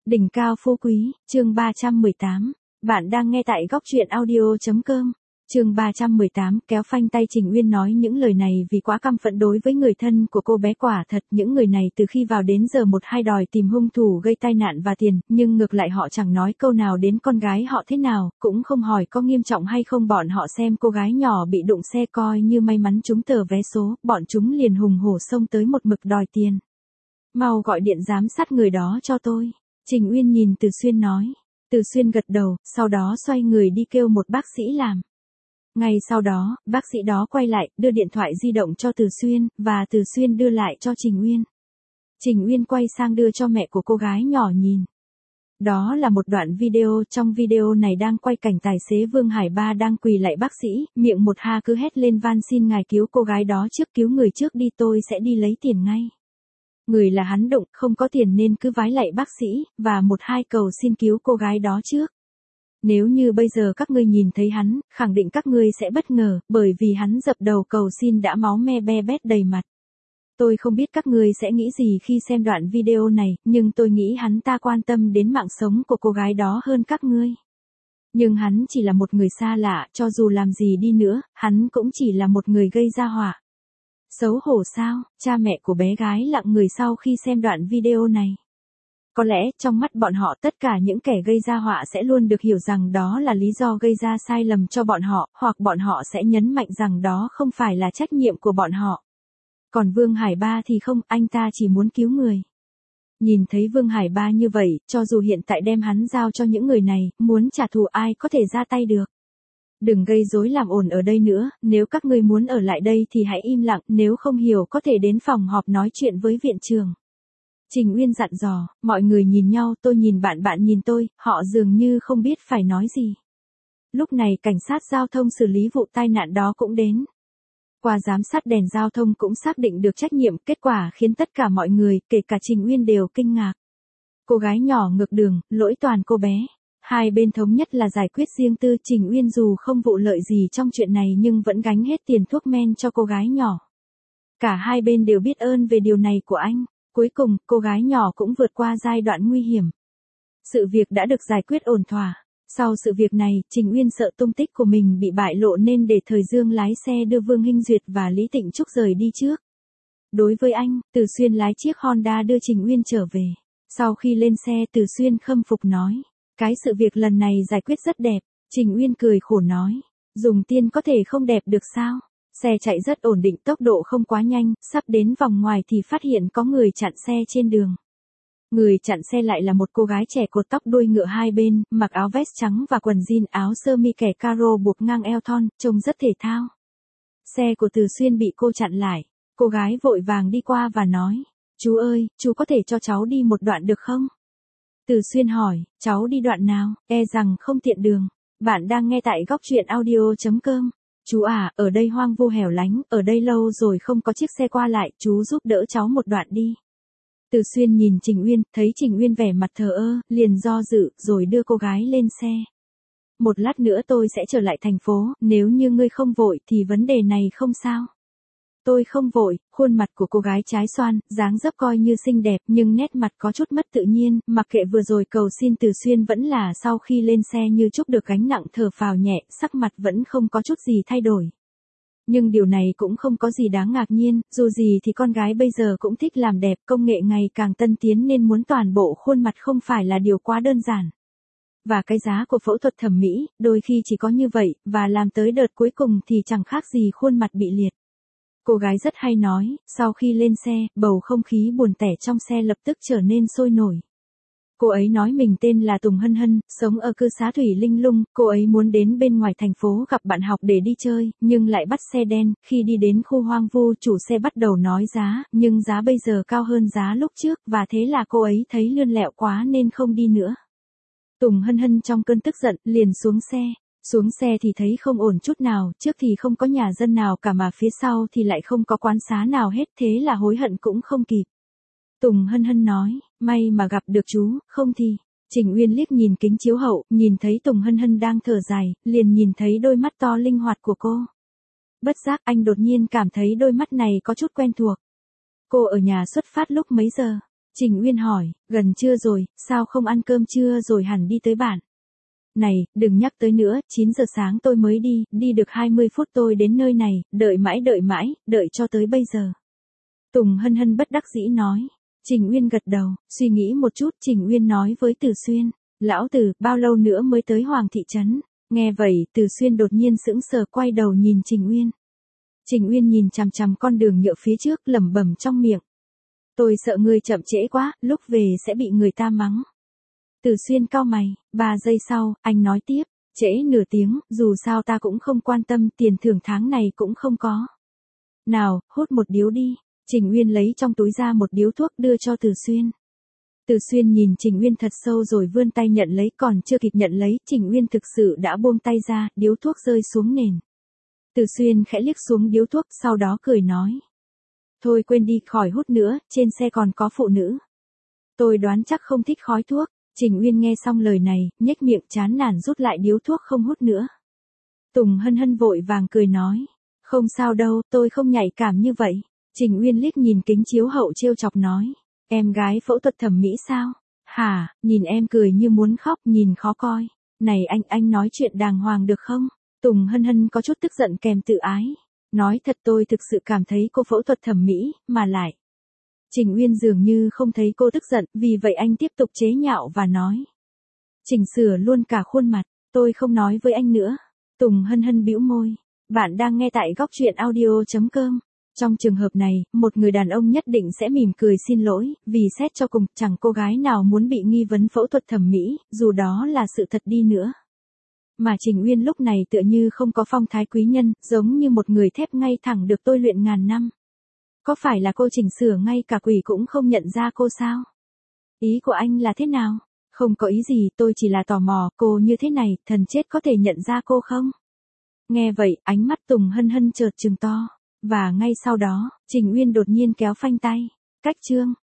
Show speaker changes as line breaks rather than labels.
Đỉnh cao phú quý, chương 318. Bạn đang nghe tại góc truyện audio.com. Chương 318, kéo phanh tay Trình Uyên nói những lời này vì quá căm phẫn đối với người thân của cô bé. Quả thật những người này từ khi vào đến giờ một hai đòi tìm hung thủ gây tai nạn và tiền, nhưng ngược lại họ chẳng nói câu nào đến con gái họ thế nào, cũng không hỏi có nghiêm trọng hay không. Bọn họ xem cô gái nhỏ bị đụng xe coi như may mắn trúng tờ vé số, bọn chúng liền hùng hổ xông tới một mực đòi tiền. Mau gọi điện giám sát người đó cho tôi. Trình Uyên nhìn Từ Xuyên nói. Từ Xuyên gật đầu, sau đó xoay người đi kêu một bác sĩ làm. Ngay sau đó, bác sĩ đó quay lại, đưa điện thoại di động cho Từ Xuyên, và Từ Xuyên đưa lại cho Trình Uyên. Trình Uyên quay sang đưa cho mẹ của cô gái nhỏ nhìn. Đó là một đoạn video, trong video này đang quay cảnh tài xế Vương Hải Ba đang quỳ lạy bác sĩ, miệng một ha cứ hét lên van xin ngài cứu cô gái đó trước, cứu người trước đi, tôi sẽ đi lấy tiền ngay. Người là hắn đụng, không có tiền nên cứ vái lạy bác sĩ, và một hai cầu xin cứu cô gái đó trước. Nếu như bây giờ các ngươi nhìn thấy hắn, khẳng định các ngươi sẽ bất ngờ, bởi vì hắn dập đầu cầu xin đã máu me be bét đầy mặt. Tôi không biết các ngươi sẽ nghĩ gì khi xem đoạn video này, nhưng tôi nghĩ hắn ta quan tâm đến mạng sống của cô gái đó hơn các ngươi. Nhưng hắn chỉ là một người xa lạ, cho dù làm gì đi nữa, hắn cũng chỉ là một người gây ra họa. Xấu hổ sao? Cha mẹ của bé gái lặng người sau khi xem đoạn video này. Có lẽ, trong mắt bọn họ tất cả những kẻ gây ra họa sẽ luôn được hiểu rằng đó là lý do gây ra sai lầm cho bọn họ, hoặc bọn họ sẽ nhấn mạnh rằng đó không phải là trách nhiệm của bọn họ. Còn Vương Hải Ba thì không, anh ta chỉ muốn cứu người. Nhìn thấy Vương Hải Ba như vậy, cho dù hiện tại đem hắn giao cho những người này, muốn trả thù ai có thể ra tay được. Đừng gây rối làm ồn ở đây nữa, nếu các ngươi muốn ở lại đây thì hãy im lặng, nếu không hiểu có thể đến phòng họp nói chuyện với viện trưởng. Trình Uyên dặn dò, mọi người nhìn nhau, tôi nhìn bạn, bạn nhìn tôi, họ dường như không biết phải nói gì. Lúc này cảnh sát giao thông xử lý vụ tai nạn đó cũng đến. Qua giám sát đèn giao thông cũng xác định được trách nhiệm, kết quả khiến tất cả mọi người, kể cả Trình Uyên đều kinh ngạc. Cô gái nhỏ ngược đường, lỗi toàn cô bé. Hai bên thống nhất là giải quyết riêng tư. Trình Uyên dù không vụ lợi gì trong chuyện này nhưng vẫn gánh hết tiền thuốc men cho cô gái nhỏ. Cả hai bên đều biết ơn về điều này của anh. Cuối cùng, cô gái nhỏ cũng vượt qua giai đoạn nguy hiểm. Sự việc đã được giải quyết ổn thỏa. Sau sự việc này, Trình Uyên sợ tung tích của mình bị bại lộ nên để Thời Dương lái xe đưa Vương Hinh Duyệt và Lý Tịnh Trúc rời đi trước. Đối với anh, Từ Xuyên lái chiếc Honda đưa Trình Uyên trở về. Sau khi lên xe, Từ Xuyên khâm phục nói. Cái sự việc lần này giải quyết rất đẹp. Trình Uyên cười khổ nói. Dùng tiền có thể không đẹp được sao? Xe chạy rất ổn định, tốc độ không quá nhanh, sắp đến vòng ngoài thì phát hiện có người chặn xe trên đường. Người chặn xe lại là một cô gái trẻ cột tóc đuôi ngựa hai bên, mặc áo vest trắng và quần jean, áo sơ mi kẻ caro buộc ngang eo thon, trông rất thể thao. Xe của Từ Xuyên bị cô chặn lại. Cô gái vội vàng đi qua và nói. Chú ơi, chú có thể cho cháu đi một đoạn được không? Từ Xuyên hỏi, cháu đi đoạn nào, e rằng không tiện đường. Bạn đang nghe tại góc truyện audio.com. Chú à, ở đây hoang vu hẻo lánh, ở đây lâu rồi không có chiếc xe qua lại, chú giúp đỡ cháu một đoạn đi. Từ Xuyên nhìn Trình Uyên, thấy Trình Uyên vẻ mặt thờ ơ, liền do dự, rồi đưa cô gái lên xe. Một lát nữa tôi sẽ trở lại thành phố, nếu như ngươi không vội thì vấn đề này không sao. Tôi không vội. Khuôn mặt của cô gái trái xoan, dáng dấp coi như xinh đẹp nhưng nét mặt có chút mất tự nhiên, mặc kệ vừa rồi cầu xin Từ Xuyên vẫn là sau khi lên xe như chút được gánh nặng thở phào nhẹ, sắc mặt vẫn không có chút gì thay đổi. Nhưng điều này cũng không có gì đáng ngạc nhiên, dù gì thì con gái bây giờ cũng thích làm đẹp, công nghệ ngày càng tân tiến nên muốn toàn bộ khuôn mặt không phải là điều quá đơn giản. Và cái giá của phẫu thuật thẩm mỹ, đôi khi chỉ có như vậy, và làm tới đợt cuối cùng thì chẳng khác gì khuôn mặt bị liệt. Cô gái rất hay nói, sau khi lên xe, bầu không khí buồn tẻ trong xe lập tức trở nên sôi nổi. Cô ấy nói mình tên là Tùng Hân Hân, sống ở cư xá Thủy Linh Lung, cô ấy muốn đến bên ngoài thành phố gặp bạn học để đi chơi, nhưng lại bắt xe đen, khi đi đến khu hoang vu chủ xe bắt đầu nói giá, nhưng giá bây giờ cao hơn giá lúc trước, và thế là cô ấy thấy lươn lẹo quá nên không đi nữa. Tùng Hân Hân trong cơn tức giận, liền xuống xe. Xuống xe thì thấy không ổn chút nào, trước thì không có nhà dân nào cả mà phía sau thì lại không có quán xá nào hết, thế là hối hận cũng không kịp. Tùng Hân Hân nói, may mà gặp được chú, không thì. Trình Uyên liếc nhìn kính chiếu hậu, nhìn thấy Tùng Hân Hân đang thở dài, liền nhìn thấy đôi mắt to linh hoạt của cô. Bất giác anh đột nhiên cảm thấy đôi mắt này có chút quen thuộc. Cô ở nhà xuất phát lúc mấy giờ? Trình Uyên hỏi, gần trưa rồi, sao không ăn cơm trưa rồi hẳn đi tới bạn? Này, đừng nhắc tới nữa, 9 giờ sáng tôi mới đi được 20 phút tôi đến nơi này, đợi mãi, đợi cho tới bây giờ. Tùng Hân Hân bất đắc dĩ nói. Trình Uyên gật đầu, suy nghĩ một chút, Trình Uyên nói với Từ Xuyên, lão Từ, bao lâu nữa mới tới Hoàng thị trấn? Nghe vậy, Từ Xuyên đột nhiên sững sờ quay đầu nhìn Trình Uyên. Trình Uyên nhìn chằm chằm con đường nhựa phía trước lẩm bẩm trong miệng. Tôi sợ ngươi chậm trễ quá, lúc về sẽ bị người ta mắng. Từ Xuyên cau mày, 3 giây sau, anh nói tiếp, trễ nửa tiếng, dù sao ta cũng không quan tâm, tiền thưởng tháng này cũng không có. Nào, hút một điếu đi. Trình Uyên lấy trong túi ra một điếu thuốc đưa cho Từ Xuyên. Từ Xuyên nhìn Trình Uyên thật sâu rồi vươn tay nhận lấy, còn chưa kịp nhận lấy, Trình Uyên thực sự đã buông tay ra, điếu thuốc rơi xuống nền. Từ Xuyên khẽ liếc xuống điếu thuốc, sau đó cười nói. Thôi quên đi, khỏi hút nữa, trên xe còn có phụ nữ. Tôi đoán chắc không thích khói thuốc. Trình Uyên nghe xong lời này, nhếch miệng chán nản rút lại điếu thuốc không hút nữa. Tùng Hân Hân vội vàng cười nói. Không sao đâu, tôi không nhạy cảm như vậy. Trình Uyên liếc nhìn kính chiếu hậu trêu chọc nói. Em gái phẫu thuật thẩm mỹ sao? Hả, nhìn em cười như muốn khóc, nhìn khó coi. Này anh nói chuyện đàng hoàng được không? Tùng Hân Hân có chút tức giận kèm tự ái. Nói thật tôi thực sự cảm thấy cô phẫu thuật thẩm mỹ, mà lại. Trình Uyên dường như không thấy cô tức giận, vì vậy anh tiếp tục chế nhạo và nói. Chỉnh sửa luôn cả khuôn mặt, tôi không nói với anh nữa. Tùng Hân Hân bĩu môi. Bạn đang nghe tại góc truyện audio.com. Trong trường hợp này, một người đàn ông nhất định sẽ mỉm cười xin lỗi, vì xét cho cùng, chẳng cô gái nào muốn bị nghi vấn phẫu thuật thẩm mỹ, dù đó là sự thật đi nữa. Mà Trình Uyên lúc này tựa như không có phong thái quý nhân, giống như một người thép ngay thẳng được tôi luyện ngàn năm. Có phải là cô chỉnh sửa ngay cả quỷ cũng không nhận ra cô sao? Ý của anh là thế nào? Không có ý gì, tôi chỉ là tò mò, cô như thế này, thần chết có thể nhận ra cô không? Nghe vậy, ánh mắt Tùng Hân Hân chợt trừng to. Và ngay sau đó, Trình Uyên đột nhiên kéo phanh tay. Cách chương.